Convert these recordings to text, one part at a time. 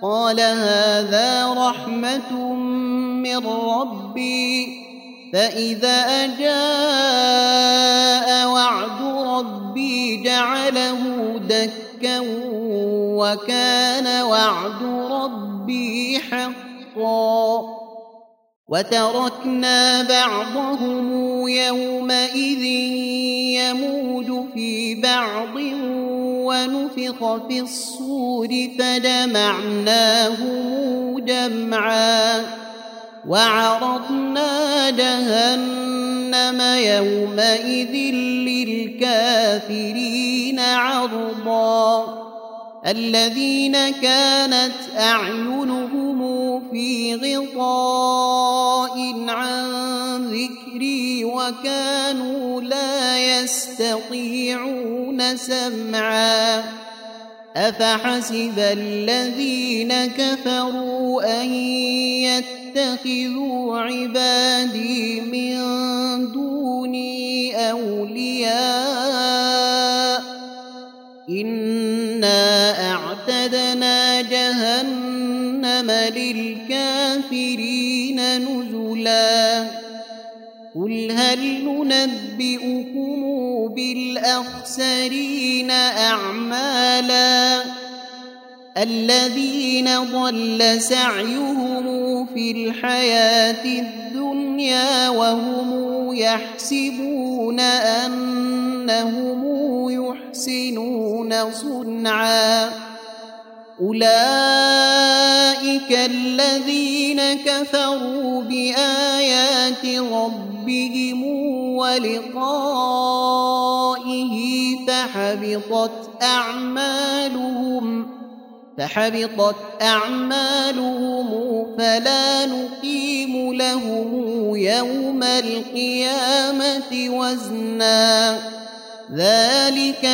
قال هذا رحمة من ربي فإذا جاء وعد ربي جعله دكا وكان وعد ربي حقا وتركنا بعضهم يومئذ يموج في بعض ونفخ في الصور فجمعناهم جمعا وعرضنا جهنم يومئذ للكافرين عرضا الذين كانت أعينهم في غطاء عن ذكري وكانوا لا يستطيعون سمعا أفحسب الذين كفروا أن يتخذوا عبادي من دوني أولياء إنا أعتدنا جهنم للكافرين نزلا قل هل ننبئكم بالأخسرين أعمالا الذين ضل سعيهم في الحياة الدنيا وهم يحسبون أنهم يحسنون صنعا أولئك الذين كفروا بآيات ربهم ولقائه فحبطت أعمالهم فلا نقيم لهم يوم القيامة وزنا ذلك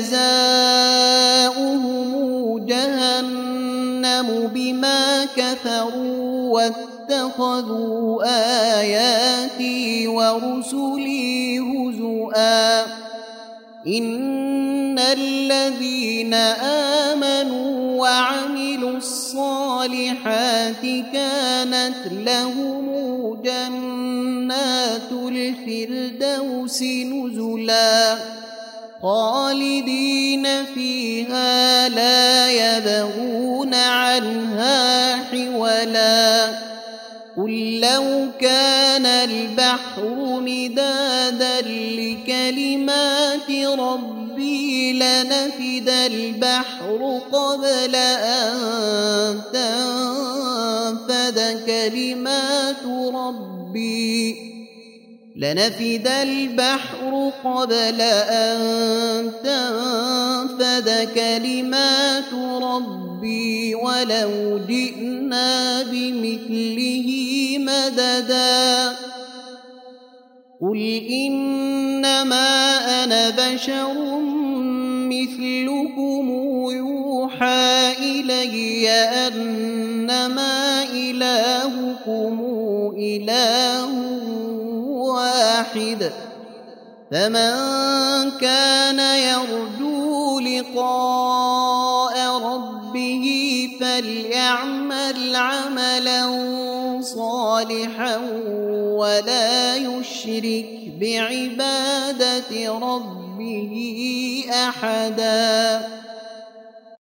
جزاؤهم جهنم بما كفروا واتخذوا آياتي ورسلي هزؤا إن الذين آمنوا وعملوا الصالحات كانت لهم جنات الفردوس نزلا خالدين فيها لا يبغون عنها حولا قل لو كان البحر مدادا لكلمات ربي لنفد البحر قبل أن تنفد كلمات ربي ولو جئنا بمثله مددا قل إنما أنا بشر مثلكم يوحى إلي أنما إلهكم إله واحد فمن كان يرجو لقاء ربه فليعمل عملا صالحا ولا يشرك بعبادة ربه أحدا.